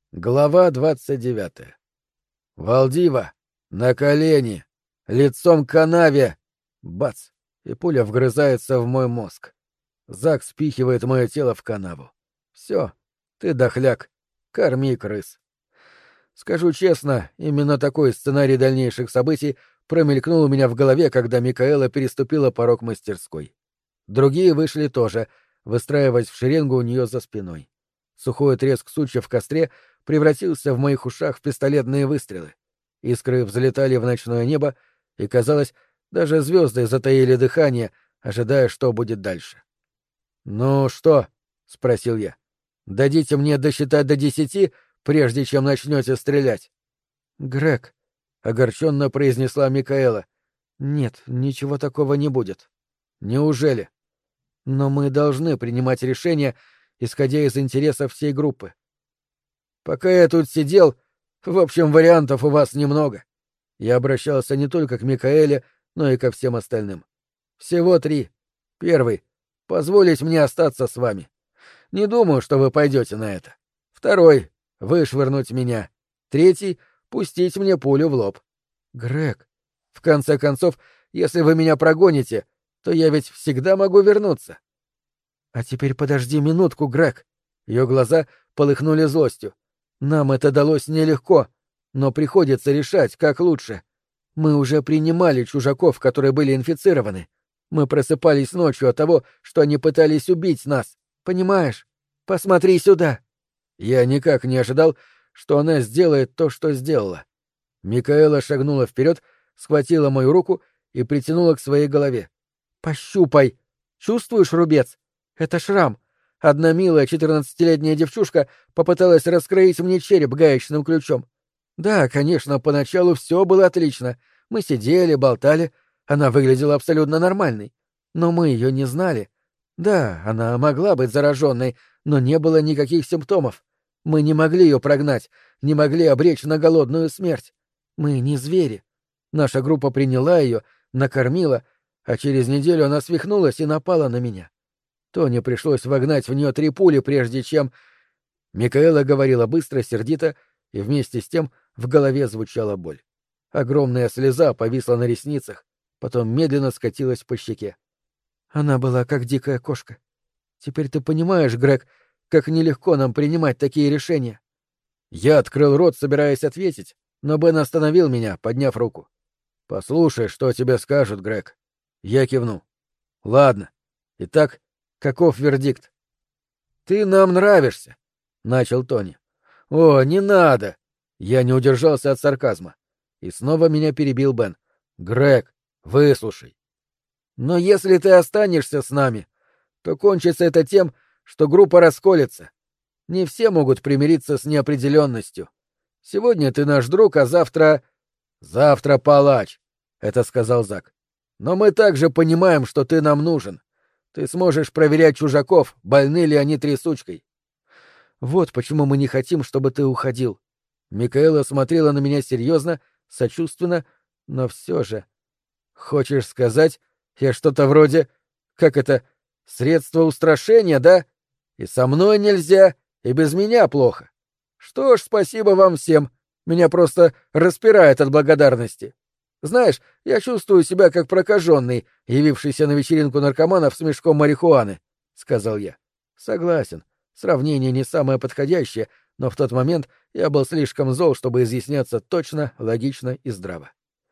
Глава 29. Валдива! На колени! Лицом к канаве! Бац! И пуля вгрызается в мой мозг. Зак спихивает мое тело в канаву. Все, ты дохляк. Корми крыс. Скажу честно, именно такой сценарий дальнейших событий промелькнул у меня в голове, когда Микаэла переступила порог мастерской. Другие вышли тоже, выстраиваясь в шеренгу у нее за спиной. Сухой треск сучьев в костре превратился в моих ушах в пистолетные выстрелы. Искры взлетали в ночное небо, и, казалось, даже звезды затаили дыхание, ожидая, что будет дальше. «Ну что?» — спросил я. «Дадите мне досчитать до 10, прежде чем начнете стрелять?» «Грег», — огорченно произнесла Микаэла, — «нет, ничего такого не будет». «Неужели?» «Но мы должны принимать решения, исходя из интересов всей группы». «Пока я тут сидел, в общем, вариантов у вас немного». Я обращался не только к Микаэле, но и ко всем остальным. «Всего 3. Первый — позволить мне остаться с вами. Не думаю, что вы пойдете на это. Второй — вышвырнуть меня. Третий — пустить мне пулю в лоб. Грег, в конце концов, если вы меня прогоните, то я ведь всегда могу вернуться». «А теперь подожди минутку, Грег». Ее глаза полыхнули злостью. «Нам это далось нелегко, но приходится решать, как лучше. Мы уже принимали чужаков, которые были инфицированы. Мы просыпались ночью от того, что они пытались убить нас. Понимаешь? Посмотри сюда». Я никак не ожидал, что она сделает то, что сделала. Микаэла шагнула вперед, схватила мою руку и притянула к своей голове. «Пощупай. Чувствуешь рубец? Это шрам. Одна милая 14-летняя девчушка попыталась раскроить мне череп гаечным ключом. Да, конечно, поначалу все было отлично. Мы сидели, болтали. Она выглядела абсолютно нормальной. Но мы ее не знали. Да, она могла быть зараженной, но не было никаких симптомов. Мы не могли ее прогнать, не могли обречь на голодную смерть. Мы не звери. Наша группа приняла ее, накормила, а через неделю она свихнулась и напала на меня. Тоне пришлось вогнать в нее 3 пули, прежде чем... Микаэла говорила быстро, сердито, и вместе с тем в голове звучала боль. Огромная слеза повисла на ресницах, потом медленно скатилась по щеке. Она была как дикая кошка. Теперь ты понимаешь, Грег, как нелегко нам принимать такие решения. Я открыл рот, собираясь ответить, но Бен остановил меня, подняв руку. «Послушай, что тебе скажут, Грег». Я кивнул. «Ладно. Итак, каков вердикт?» «Ты нам нравишься», — начал Тони. «О, не надо!» Я не удержался от сарказма. И снова меня перебил Бен. «Грег, выслушай. Но если ты останешься с нами, то кончится это тем, что группа расколется. Не все могут примириться с неопределенностью. Сегодня ты наш друг, а завтра... Завтра палач», — это сказал Зак. «Но мы также понимаем, что ты нам нужен. Ты сможешь проверять чужаков, больны ли они трясучкой». «Вот почему мы не хотим, чтобы ты уходил». Микаэла смотрела на меня серьезно, сочувственно, но все же... «Хочешь сказать, я что-то вроде... Как это? Средство устрашения, да? И со мной нельзя, и без меня плохо. Что ж, спасибо вам всем. Меня просто распирает от благодарности. Знаешь, я чувствую себя как прокаженный, явившийся на вечеринку наркоманов с мешком марихуаны», — сказал я. «Согласен. Сравнение не самое подходящее, но в тот момент я был слишком зол, чтобы изъясняться точно, логично и здраво».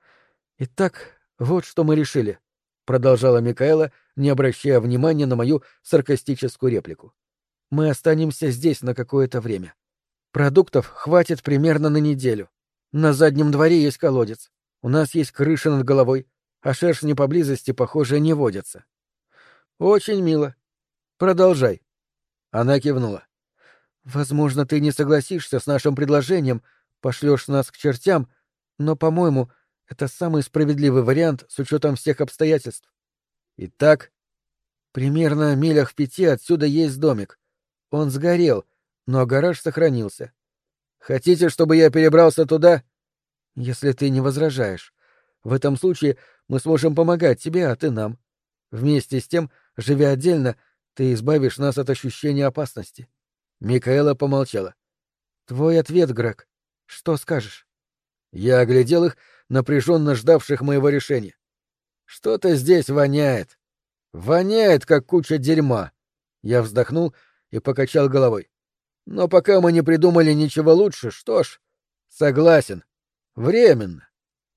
«Итак, вот что мы решили», — продолжала Микаэла, не обращая внимания на мою саркастическую реплику. «Мы останемся здесь на какое-то время. Продуктов хватит примерно на неделю. На заднем дворе есть колодец. У нас есть крыша над головой, а шершни поблизости, похоже, не водятся». «Очень мило. Продолжай». Она кивнула. «Возможно, ты не согласишься с нашим предложением, пошлешь нас к чертям, но, по-моему, это самый справедливый вариант с учетом всех обстоятельств. Итак, примерно милях в 5 отсюда есть домик. Он сгорел, но гараж сохранился. Хотите, чтобы я перебрался туда? Если ты не возражаешь. В этом случае мы сможем помогать тебе, а ты нам. Вместе с тем, живя отдельно, ты избавишь нас от ощущения опасности». Микаэла помолчала. Твой ответ, Грег. Что скажешь? Я оглядел их, напряженно ждавших моего решения. Что-то здесь воняет. Воняет, как куча дерьма. Я вздохнул и покачал головой. Но пока мы не придумали ничего лучше, что ж, согласен. Временно.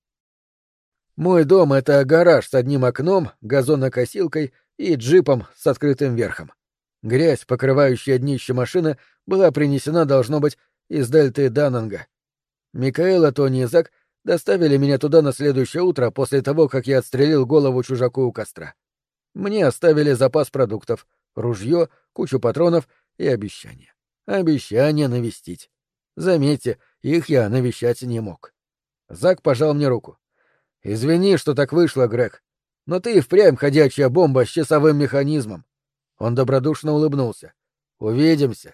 Мой дом — это гараж с одним окном, газонокосилкой и джипом с открытым верхом. Грязь, покрывающая днище машины, была принесена, должно быть, из дельты Даннинга. Микаэла, Тони и Зак доставили меня туда на следующее утро после того, как я отстрелил голову чужаку у костра. Мне оставили запас продуктов, ружье, кучу патронов и обещания. Обещания навестить. Заметьте, их я навещать не мог. Зак пожал мне руку. «Извини, что так вышло, Грег, но ты и впрямь ходячая бомба с часовым механизмом». Он добродушно улыбнулся. «Увидимся».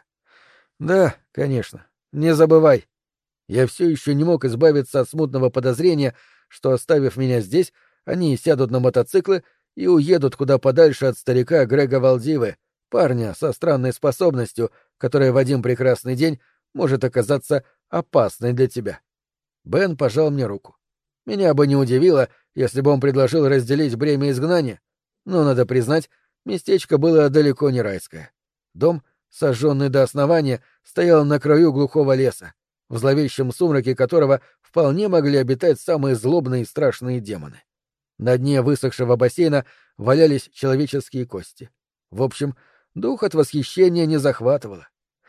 «Да, конечно. Не забывай». Я все еще не мог избавиться от смутного подозрения, что, оставив меня здесь, они сядут на мотоциклы и уедут куда подальше от старика Грега Валдивы, парня со странной способностью, которая в один прекрасный день может оказаться опасной для тебя. Бен пожал мне руку. Меня бы не удивило, если бы он предложил разделить бремя изгнания, но, надо признать, местечко было далеко не райское. Дом, сожженный до основания, стоял на краю глухого леса, в зловещем сумраке которого вполне могли обитать самые злобные и страшные демоны. На дне высохшего бассейна валялись человеческие кости. В общем, дух от восхищения не захватывало.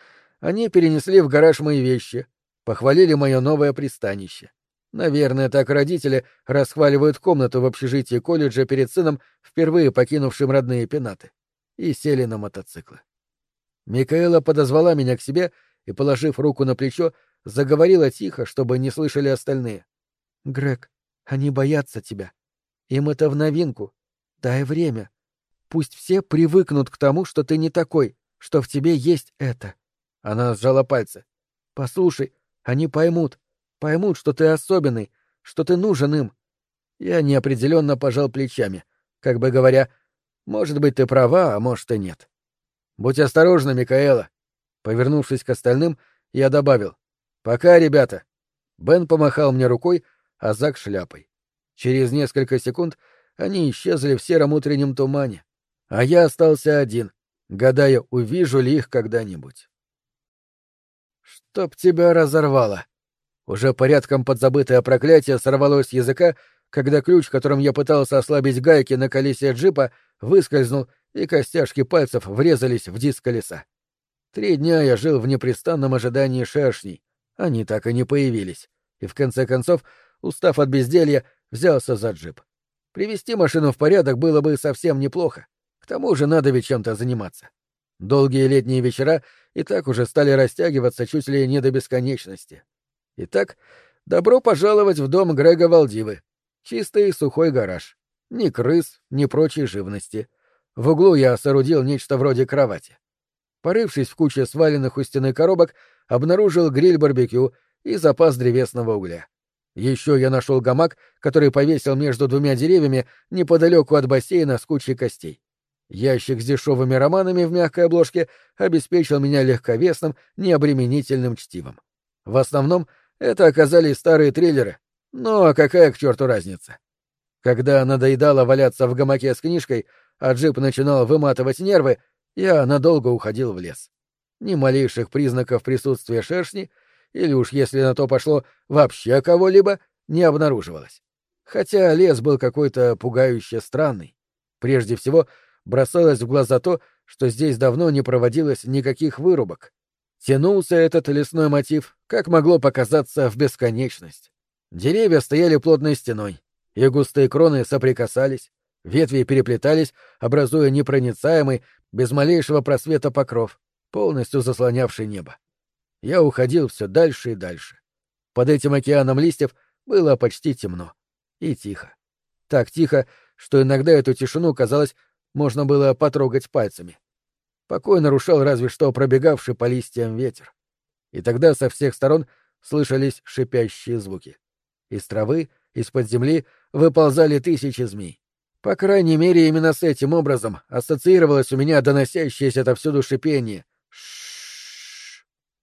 Они перенесли в гараж мои вещи, похвалили мое новое пристанище. Наверное, так родители расхваливают комнату в общежитии колледжа перед сыном, впервые покинувшим родные пенаты. И сели на мотоциклы. Микаэла подозвала меня к себе и, положив руку на плечо, заговорила тихо, чтобы не слышали остальные. «Грег, они боятся тебя. Им это в новинку. Дай время. Пусть все привыкнут к тому, что ты не такой, что в тебе есть это». Она сжала пальцы. «Послушай, они поймут, что ты особенный, что ты нужен им». Я неопределенно пожал плечами, как бы говоря, может быть, ты права, а может и нет. «Будь осторожна, Микаэла». Повернувшись к остальным, я добавил: «Пока, ребята». Бен помахал мне рукой, а Зак — шляпой. Через несколько секунд они исчезли в сером утреннем тумане, а я остался один, гадая, увижу ли их когда-нибудь. «Чтоб тебя разорвало!» Уже порядком подзабытое проклятие сорвалось с языка, когда ключ, которым я пытался ослабить гайки на колесе джипа, выскользнул, и костяшки пальцев врезались в диск колеса. 3 дня я жил в непрестанном ожидании шершней. Они так и не появились. И в конце концов, устав от безделья, взялся за джип. Привести машину в порядок было бы совсем неплохо. К тому же надо ведь чем-то заниматься. Долгие летние вечера и так уже стали растягиваться чуть ли не до бесконечности. Итак, добро пожаловать в дом Грега Валдивы. Чистый сухой гараж. Ни крыс, ни прочей живности. В углу я соорудил нечто вроде кровати. Порывшись в куче сваленных у стены коробок, обнаружил гриль-барбекю и запас древесного угля. Еще я нашел гамак, который повесил между 2 деревьями неподалеку от бассейна с кучей костей. Ящик с дешевыми романами в мягкой обложке обеспечил меня легковесным, необременительным чтивом. В основном это оказались старые триллеры, но какая к черту разница? Когда надоедало валяться в гамаке с книжкой, а джип начинал выматывать нервы, я надолго уходил в лес. Ни малейших признаков присутствия шершни, или уж если на то пошло, вообще кого-либо, не обнаруживалось. Хотя лес был какой-то пугающе странный. Прежде всего, бросалось в глаза то, что здесь давно не проводилось никаких вырубок. Тянулся этот лесной мотив, как могло показаться, в бесконечность. Деревья стояли плотной стеной, и густые кроны соприкасались, ветви переплетались, образуя непроницаемый, без малейшего просвета покров, полностью заслонявший небо. Я уходил все дальше и дальше. Под этим океаном листьев было почти темно. И тихо. Так тихо, что иногда эту тишину, казалось, можно было потрогать пальцами. Покой нарушал разве что пробегавший по листьям ветер. И тогда со всех сторон слышались шипящие звуки. Из травы, из-под земли выползали тысячи змей. По крайней мере, именно с этим образом ассоциировалось у меня доносящееся отовсюду шипение. Ш-ш-ш.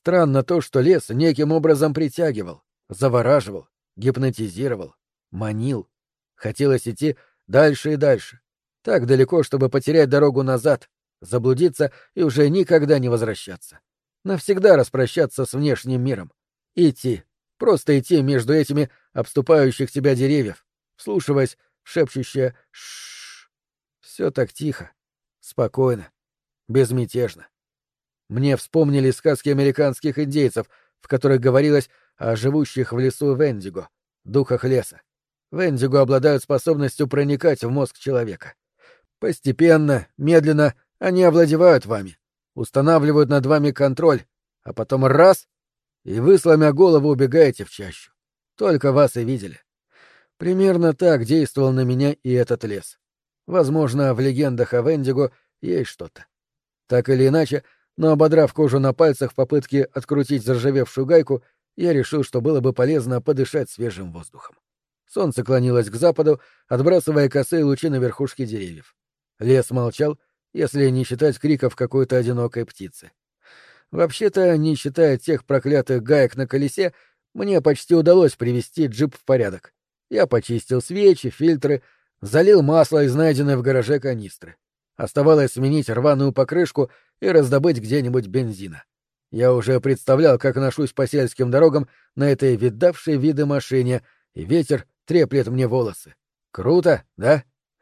Странно то, что лес неким образом притягивал, завораживал, гипнотизировал, манил. Хотелось идти дальше и дальше. Так далеко, чтобы потерять дорогу назад, заблудиться и уже никогда не возвращаться. Навсегда распрощаться с внешним миром. Идти. Просто идти между этими обступающих тебя деревьев, вслушиваясь в шепчущее «шшш». Все так тихо, спокойно, безмятежно. Мне вспомнили сказки американских индейцев, в которых говорилось о живущих в лесу Вендиго, духах леса. Вендиго обладают способностью проникать в мозг человека. Постепенно, медленно они овладевают вами, устанавливают над вами контроль, а потом раз — и вы, сломя голову, убегаете в чащу. Только вас и видели. Примерно так действовал на меня и этот лес. Возможно, в легендах о Вендиго есть что-то. Так или иначе, но ободрав кожу на пальцах в попытке открутить заржавевшую гайку, я решил, что было бы полезно подышать свежим воздухом. Солнце клонилось к западу, отбрасывая косые лучи на верхушки деревьев. Лес молчал, если не считать криков какой-то одинокой птицы. Вообще-то, не считая тех проклятых гаек на колесе, мне почти удалось привести джип в порядок. Я почистил свечи, фильтры, залил масло из найденной в гараже канистры. Оставалось сменить рваную покрышку и раздобыть где-нибудь бензина. Я уже представлял, как ношусь по сельским дорогам на этой видавшей виды машине, и ветер треплет мне волосы. Круто, да?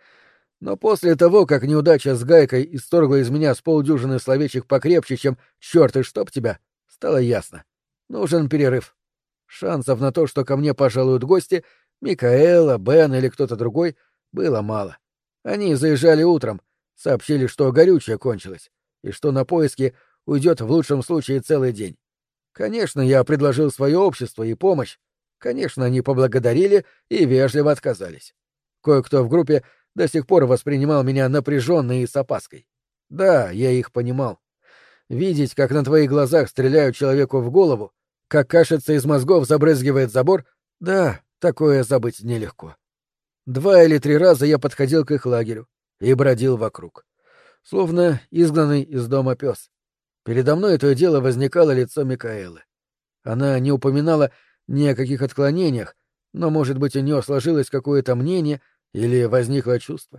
Но после того, как неудача с гайкой исторгла из меня с полдюжины словечек покрепче, чем «чёрт и чтоб тебя», стало ясно. Нужен перерыв. Шансов на то, что ко мне пожалуют гости, Микаэла, Бен или кто-то другой, было мало. Они заезжали утром, сообщили, что горючее кончилось, и что на поиски уйдет в лучшем случае целый день. Конечно, я предложил свое общество и помощь. Конечно, они поблагодарили и вежливо отказались. Кое-кто в группе до сих пор воспринимал меня напряженно и с опаской. Да, я их понимал. Видеть, как на твоих глазах стреляют человеку в голову, как кашица из мозгов забрызгивает забор, да, такое забыть нелегко. 2 или 3 раза я подходил к их лагерю и бродил вокруг. Словно изгнанный из дома пес. Передо мной то и дело возникало лицо Микаэлы. Она не упоминала ни о каких отклонениях, но, может быть, у нее сложилось какое-то мнение или возникло чувство.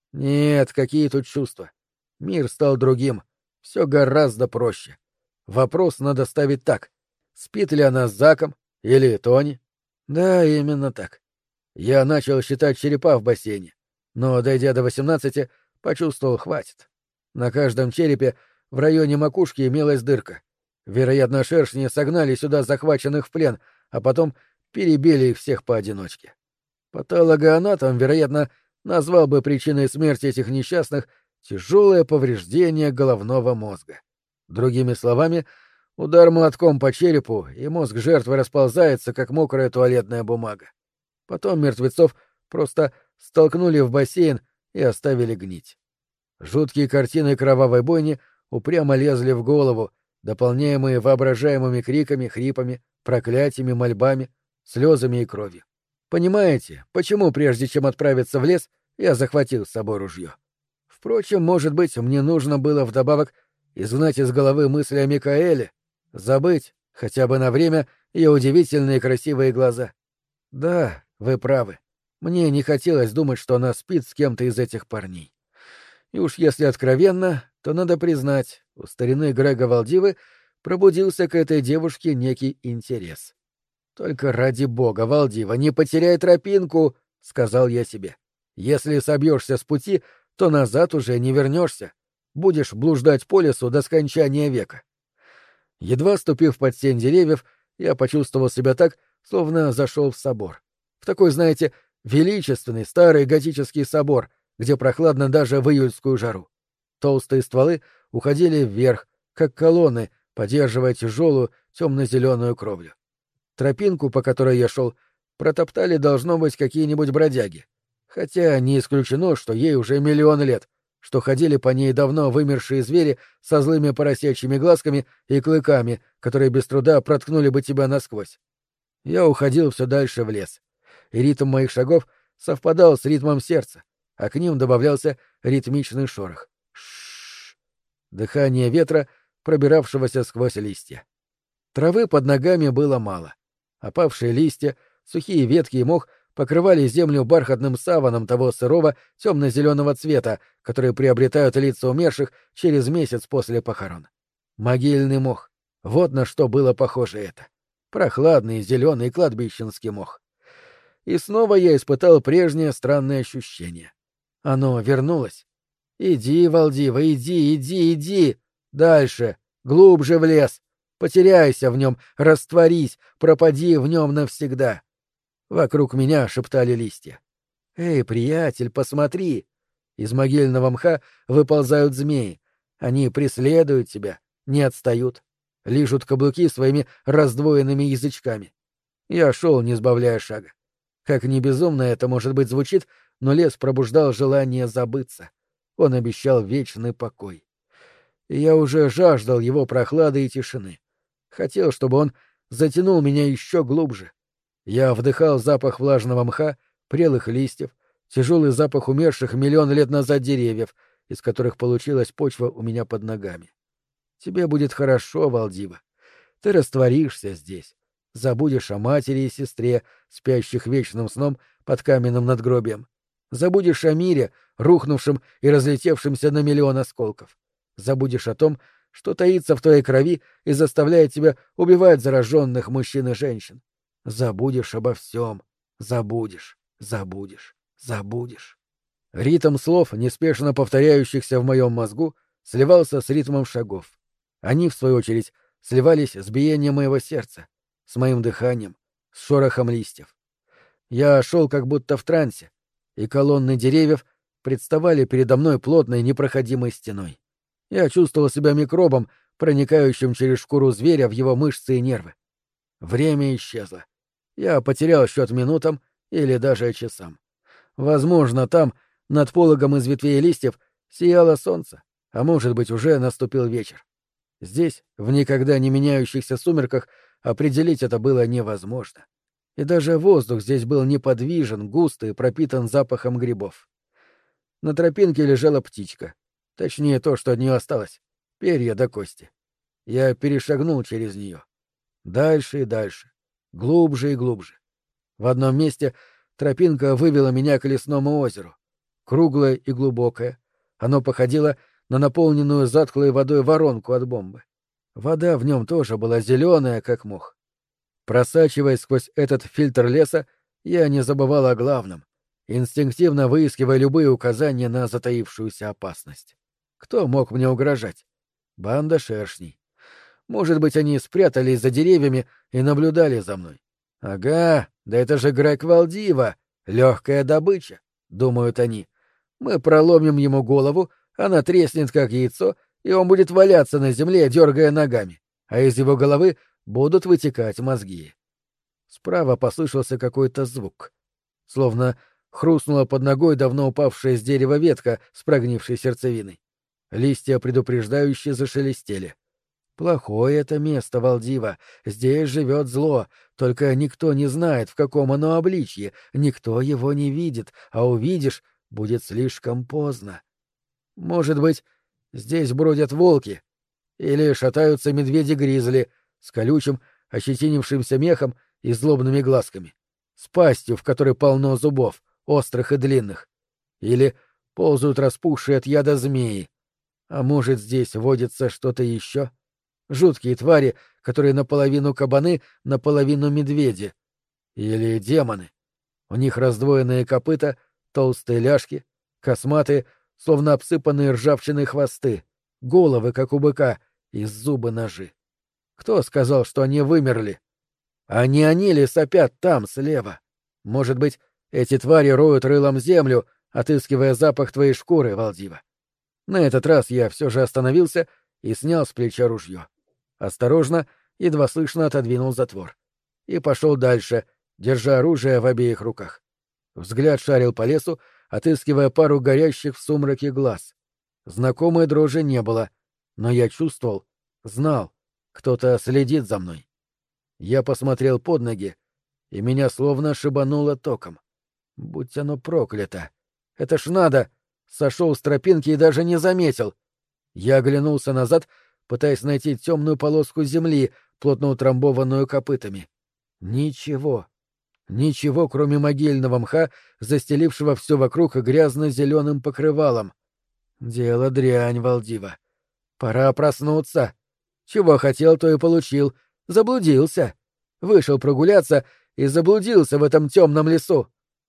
Нет, какие тут чувства. Мир стал другим. Все гораздо проще. Вопрос надо ставить так. Спит ли она с Заком или Тони? Да, именно так. Я начал считать черепа в бассейне, но, дойдя до 18, почувствовал, хватит. На каждом черепе в районе макушки имелась дырка. Вероятно, шершни согнали сюда захваченных в плен, а потом перебили их всех поодиночке. Патологоанатом, вероятно, назвал бы причиной смерти этих несчастных тяжелое повреждение головного мозга. Другими словами, удар молотком по черепу, и мозг жертвы расползается, как мокрая туалетная бумага. Потом мертвецов просто столкнули в бассейн и оставили гнить. Жуткие картины кровавой бойни упрямо лезли в голову, дополняемые воображаемыми криками, хрипами, проклятиями, мольбами, слезами и кровью. Понимаете, почему, прежде чем отправиться в лес, я захватил с собой ружье? Впрочем, может быть, мне нужно было вдобавок изгнать из головы мысли о Микаэле, забыть, хотя бы на время, ее удивительные красивые глаза. Да, вы правы. Мне не хотелось думать, что она спит с кем-то из этих парней. И уж если откровенно, то надо признать, у старины Грега Валдивы пробудился к этой девушке некий интерес. «Только ради бога, Валдива, не потеряй тропинку!» — сказал я себе. «Если собьешься с пути, то назад уже не вернешься. Будешь блуждать по лесу до скончания века». Едва ступив под сень деревьев, я почувствовал себя так, словно зашел в собор. В такой, знаете, величественный старый готический собор, где прохладно даже в июльскую жару. Толстые стволы уходили вверх, как колонны, поддерживая тяжелую темно-зеленую кровлю. Тропинку, по которой я шел, протоптали, должно быть, какие-нибудь бродяги. Хотя не исключено, что ей уже миллион лет, что ходили по ней давно вымершие звери со злыми поросячьими глазками и клыками, которые без труда проткнули бы тебя насквозь. Я уходил все дальше в лес, и ритм моих шагов совпадал с ритмом сердца, а к ним добавлялся ритмичный шорох. Ш-ш-ш. Дыхание ветра, пробиравшегося сквозь листья. Травы под ногами было мало. Опавшие листья, сухие ветки и мох покрывали землю бархатным саваном того сырого темно-зеленого цвета, который приобретают лица умерших через месяц после похорон. Могильный мох. Вот на что было похоже это. Прохладный зеленый кладбищенский мох. И снова я испытал прежнее странное ощущение. Оно вернулось. Иди, Валдива, иди, иди, иди. Дальше, глубже в лес. Потеряйся в нем, растворись, пропади в нем навсегда. Вокруг меня шептали листья. «Эй, приятель, посмотри!» Из могильного мха выползают змеи. Они преследуют тебя, не отстают. Лижут каблуки своими раздвоенными язычками. Я шел, не сбавляя шага. Как ни безумно это, может быть, звучит, но лес пробуждал желание забыться. Он обещал вечный покой. И я уже жаждал его прохлады и тишины. Хотел, чтобы он затянул меня еще глубже. Я вдыхал запах влажного мха, прелых листьев, тяжелый запах умерших миллион лет назад деревьев, из которых получилась почва у меня под ногами. Тебе будет хорошо, Валдива. Ты растворишься здесь, забудешь о матери и сестре, спящих вечным сном под каменным надгробием. Забудешь о мире, рухнувшем и разлетевшемся на миллион осколков. Забудешь о том, что таится в твоей крови и заставляет тебя убивать зараженных мужчин и женщин. Забудешь обо всем. Забудешь, забудешь, забудешь. Ритм слов, неспешно повторяющихся в моем мозгу, сливался с ритмом шагов. Они, в свою очередь, сливались с биением моего сердца, с моим дыханием, с шорохом листьев. Я шел как будто в трансе, и колонны деревьев представали передо мной плотной непроходимой стеной. Я чувствовал себя микробом, проникающим через шкуру зверя в его мышцы и нервы. Время исчезло. Я потерял счет минутам или даже часам. Возможно, там, над пологом из ветвей и листьев, сияло солнце, а может быть, уже наступил вечер. Здесь, в никогда не меняющихся сумерках, определить это было невозможно. И даже воздух здесь был неподвижен, густый и пропитан запахом грибов. На тропинке лежала птичка. Точнее, то, что от нее осталось. Перья до кости. Я перешагнул через нее. Дальше и дальше. Глубже и глубже. В одном месте тропинка вывела меня к лесному озеру. Круглое и глубокое. Оно походило на наполненную затхлой водой воронку от бомбы. Вода в нем тоже была зеленая, как мох. Просачиваясь сквозь этот фильтр леса, я не забывал о главном, инстинктивно выискивая любые указания на затаившуюся опасность. Кто мог мне угрожать? Банда шершней. Может быть, они спрятались за деревьями и наблюдали за мной. Ага, да это же Грег Валдива, легкая добыча, думают они. Мы проломим ему голову, она треснет, как яйцо, и он будет валяться на земле, дергая ногами, а из его головы будут вытекать мозги. Справа послышался какой-то звук. Словно хрустнула под ногой давно упавшая с дерева ветка с прогнившей сердцевиной. Листья предупреждающе зашелестели. Плохое это место, Валдива. Здесь живет зло, только никто не знает, в каком оно обличье, никто его не видит, а увидишь — будет слишком поздно. Может быть, здесь бродят волки или шатаются медведи-гризли с колючим, ощетинившимся мехом и злобными глазками, с пастью, в которой полно зубов, острых и длинных, или ползают распухшие от яда змеи. А может, здесь водится что-то еще? Жуткие твари, которые наполовину кабаны, наполовину медведи. Или демоны. У них раздвоенные копыта, толстые ляжки, косматые, словно обсыпанные ржавчиной хвосты, головы, как у быка, и зубы-ножи. Кто сказал, что они вымерли? А не они ли сопят там, слева? Может быть, эти твари роют рылом землю, отыскивая запах твоей шкуры, Валдива? На этот раз я все же остановился и снял с плеча ружье. Осторожно, едва слышно отодвинул затвор. И пошел дальше, держа оружие в обеих руках. Взгляд шарил по лесу, отыскивая пару горящих в сумраке глаз. Знакомой дрожи не было, но я чувствовал, знал, кто-то следит за мной. Я посмотрел под ноги, и меня словно шибануло током. Будь оно проклято! Это ж надо! Сошел с тропинки и даже не заметил. Я оглянулся назад, пытаясь найти темную полоску земли, плотно утрамбованную копытами. Ничего. Ничего, кроме могильного мха, застелившего все вокруг грязно-зеленым покрывалом. Дело дрянь, Валдива. Пора проснуться. Чего хотел, то и получил. Заблудился. Вышел прогуляться и заблудился в этом темном лесу.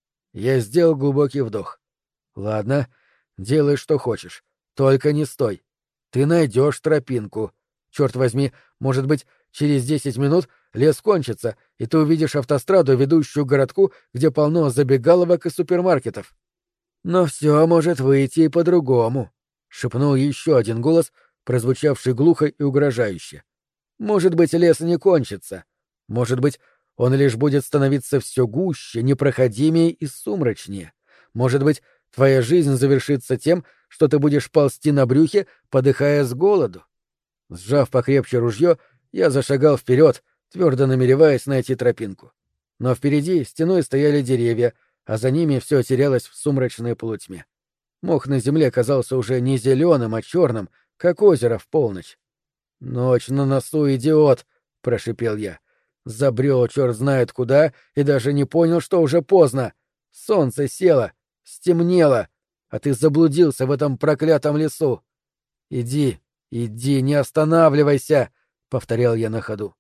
Я сделал глубокий вдох. Ладно, делай, что хочешь. Только не стой. Ты найдешь тропинку. Черт возьми, может быть, через 10 минут лес кончится, и ты увидишь автостраду, ведущую к городку, где полно забегаловок и супермаркетов. Но все может выйти и по-другому, — шепнул еще один голос, прозвучавший глухо и угрожающе. Может быть, лес не кончится. Может быть, он лишь будет становиться все гуще, непроходимее и сумрачнее. Может быть, твоя жизнь завершится тем, что ты будешь ползти на брюхе, подыхая с голоду. Сжав покрепче ружье, я зашагал вперед, твердо намереваясь найти тропинку. Но впереди стеной стояли деревья, а за ними все терялось в сумрачной полутьме. Мох на земле казался уже не зеленым, а черным, как озеро в полночь. «Ночь на носу, идиот!» — прошипел я. Забрел черт знает куда и даже не понял, что уже поздно. Солнце село, стемнело, а ты заблудился в этом проклятом лесу. «Иди, иди, не останавливайся!» — повторял я на ходу.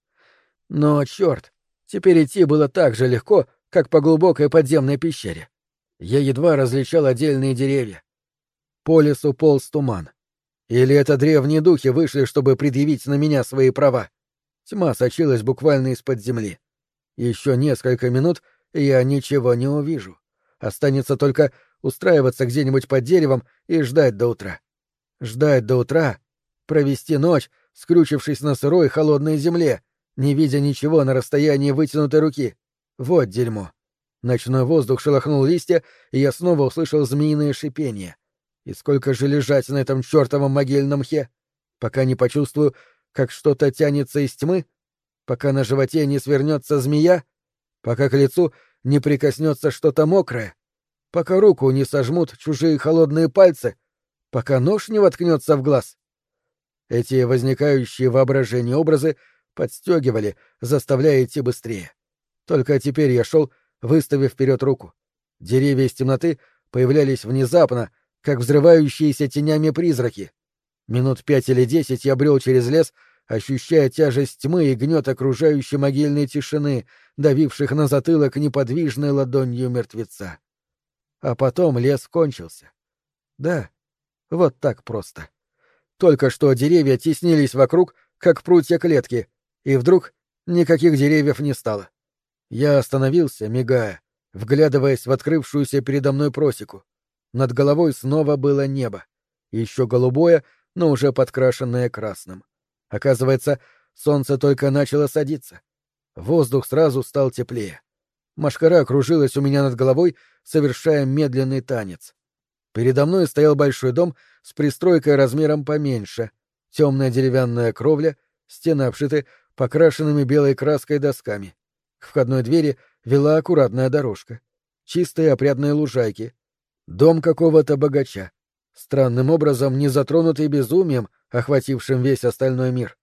Но, черт, теперь идти было так же легко, как по глубокой подземной пещере. Я едва различал отдельные деревья. По лесу полз туман. Или это древние духи вышли, чтобы предъявить на меня свои права? Тьма сочилась буквально из-под земли. Еще несколько минут, и я ничего не увижу. Останется только устраиваться где-нибудь под деревом и ждать до утра. Ждать до утра, провести ночь, скрючившись на сырой холодной земле, не видя ничего на расстоянии вытянутой руки. Вот дерьмо. Ночной воздух шелохнул листья, и я снова услышал змеиное шипение. И сколько же лежать на этом чертовом могильном мхе, пока не почувствую, как что-то тянется из тьмы, пока на животе не свернется змея, пока к лицу не прикоснется что-то мокрое, пока руку не сожмут чужие холодные пальцы, пока нож не воткнется в глаз. Эти возникающие в воображении образы подстегивали, заставляя идти быстрее. Только теперь я шел, выставив вперед руку. Деревья из темноты появлялись внезапно, как взрывающиеся тенями призраки. Минут 5 или 10 я брел через лес, ощущая тяжесть тьмы и гнет окружающей могильной тишины, давивших на затылок неподвижной ладонью мертвеца. А потом лес кончился. Да, вот так просто. Только что деревья теснились вокруг, как прутья клетки, и вдруг никаких деревьев не стало. Я остановился, мигая, вглядываясь в открывшуюся передо мной просеку. Над головой снова было небо. Еще голубое, но уже подкрашенное красным. Оказывается, солнце только начало садиться. Воздух сразу стал теплее. Мошкара кружилась у меня над головой, совершая медленный танец. Передо мной стоял большой дом с пристройкой размером поменьше, темная деревянная кровля, стены обшиты покрашенными белой краской досками. К входной двери вела аккуратная дорожка. Чистые опрятные лужайки. Дом какого-то богача, странным образом не затронутый безумием, охватившим весь остальной мир.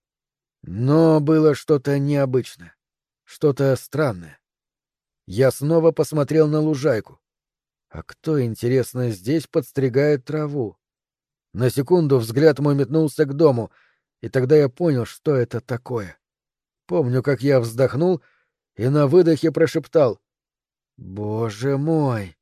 Но было что-то необычное, что-то странное. Я снова посмотрел на лужайку. А кто, интересно, здесь подстригает траву? На секунду взгляд мой метнулся к дому, и тогда я понял, что это такое. Помню, как я вздохнул и на выдохе прошептал: «Боже мой!»